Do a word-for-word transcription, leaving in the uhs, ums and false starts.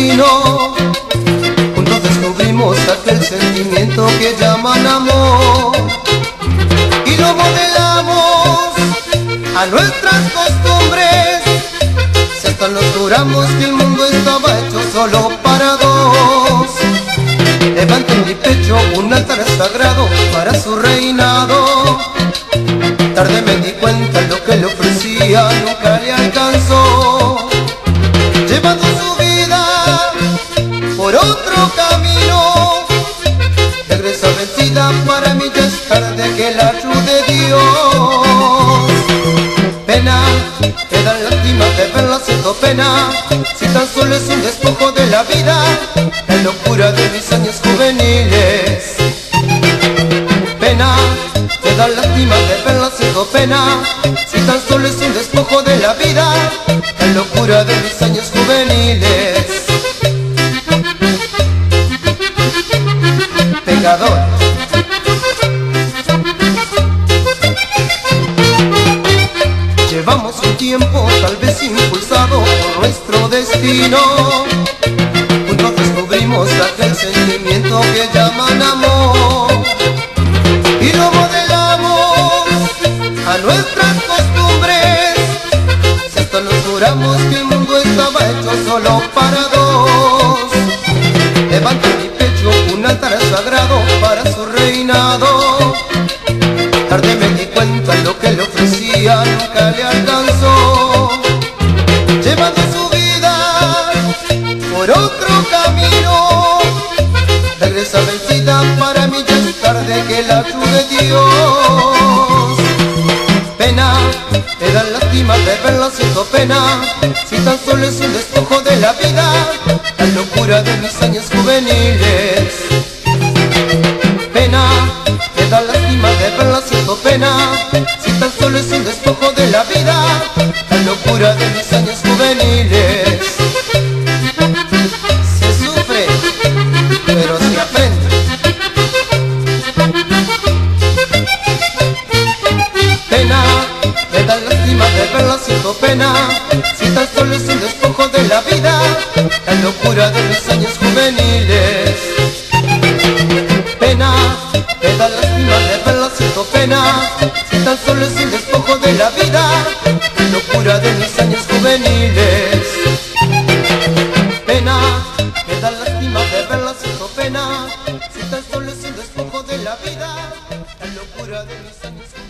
destino. Juntos descubrimos aquel sentimiento que llaman amor y lo modelamos a nuestras costumbres. Si hasta nos juramos que el mundo estaba hecho solo para dos. Levanto en mi pecho un altar sagrado para su reinado. Tarde me di cuenta, lo que le ofrecía nunca le alcanzó. Llevando su vida por otro camino, regresa vencida, para mí ya es tarde, que la ayude Dios. Pena, te da lástima de verla haciendo pena, si tan solo es un despojo de la vida, la locura de mis años juveniles. Pena, te da lástima de verla haciendo pena, si tan solo es un despojo de la vida, la locura de mis años juveniles. Pegador. Llevamos un tiempo tal vez impulsado por nuestro destino. Juntos descubrimos aquel sentimiento que llaman amor y lo modelamos a nuestras costumbres. Si hasta nos juramos que el mundo estaba hecho solo para dos. Levanto en mi pecho un altar sagrado para su reinado. Tarde me di cuenta, lo que le ofrecía nunca le alcanzó. Llevando su vida por otro camino, regresa vencida, para mí ya es tarde, que la ayude Dios. Pena, te da lástima de verla haciendo pena, si tan solo es un despojo de la vida, la locura de mis años juveniles. Pena, te da lástima de verla haciendo pena, si tan solo es un despojo de la vida, la locura de mis años juveniles. Se sufre, pero se aprende. Pena, te da lástima de verla haciendo pena, si tan solo es un despojo de la vida, la locura de mis años juveniles. Pena, te da lástima de verla haciendo pena, si tan solo es un despojo de la vida, la locura de mis años juveniles. Pena, te da lástima de verla haciendo pena, si tan solo es un despojo de la vida, la locura de mis años juveniles.